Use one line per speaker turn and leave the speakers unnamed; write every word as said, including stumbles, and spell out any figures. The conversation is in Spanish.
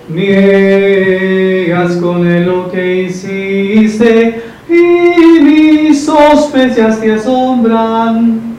niegas con él lo que hiciste y mis sospechas te asombran.